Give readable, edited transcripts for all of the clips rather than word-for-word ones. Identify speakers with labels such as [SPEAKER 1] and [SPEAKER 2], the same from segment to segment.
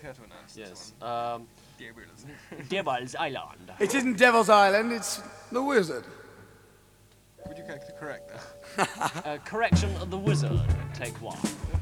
[SPEAKER 1] care to announce
[SPEAKER 2] Yes.
[SPEAKER 1] this one?
[SPEAKER 2] Devil's Island.
[SPEAKER 3] It isn't Devil's Island, it's the Wizard.
[SPEAKER 1] Would you like to correct that?
[SPEAKER 2] Correction, the Wizard. Take one.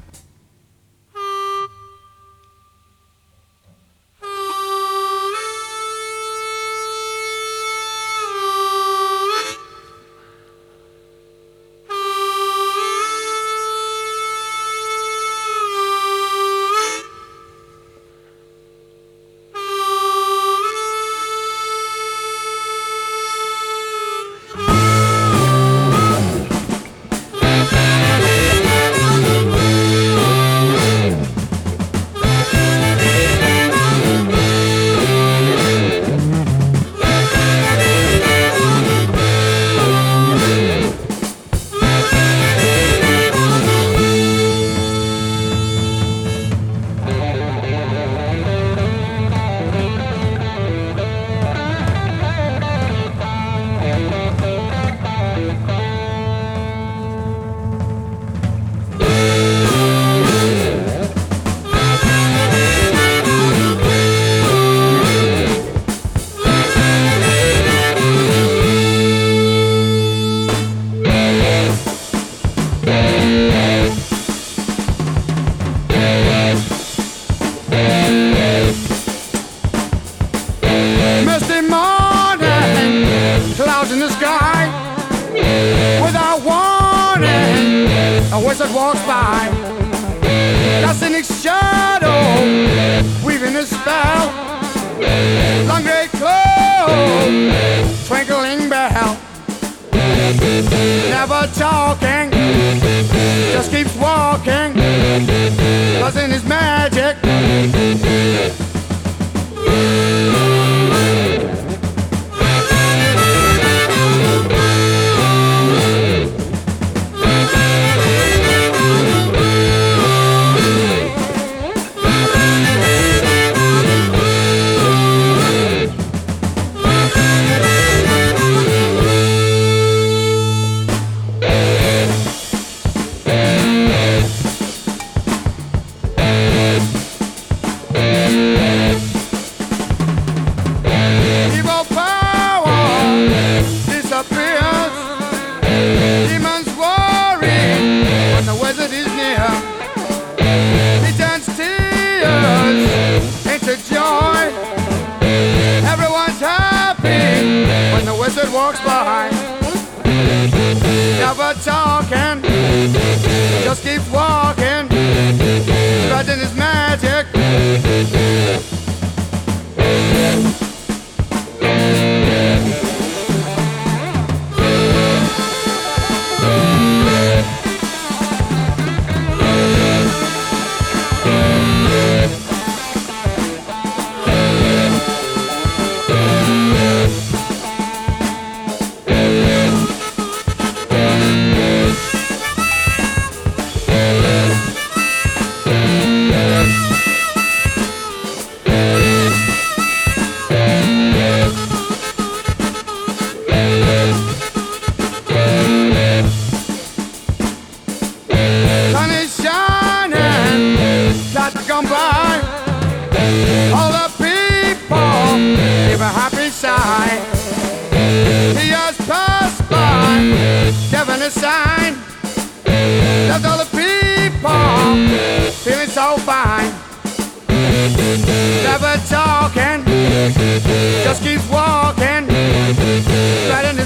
[SPEAKER 3] Misty morning, clouds in the sky. Without warning, a wizard walks by. Casting its shadow, weaving a spell. Long gray cloak, twinkling bell. Never talking, just keeps walking. Buzzing his magic. Evil power disappears. Demons worry when the wizard is near. He turns tears into joy. Everyone's happy when the wizard walks by. Never talking, just keeps walking, spreading his magic. Sun is shining, got to come by. All the people give a happy sigh. He has passed by, given a sign. Left all the people feeling so fine. Never talking, just keeps walking, right in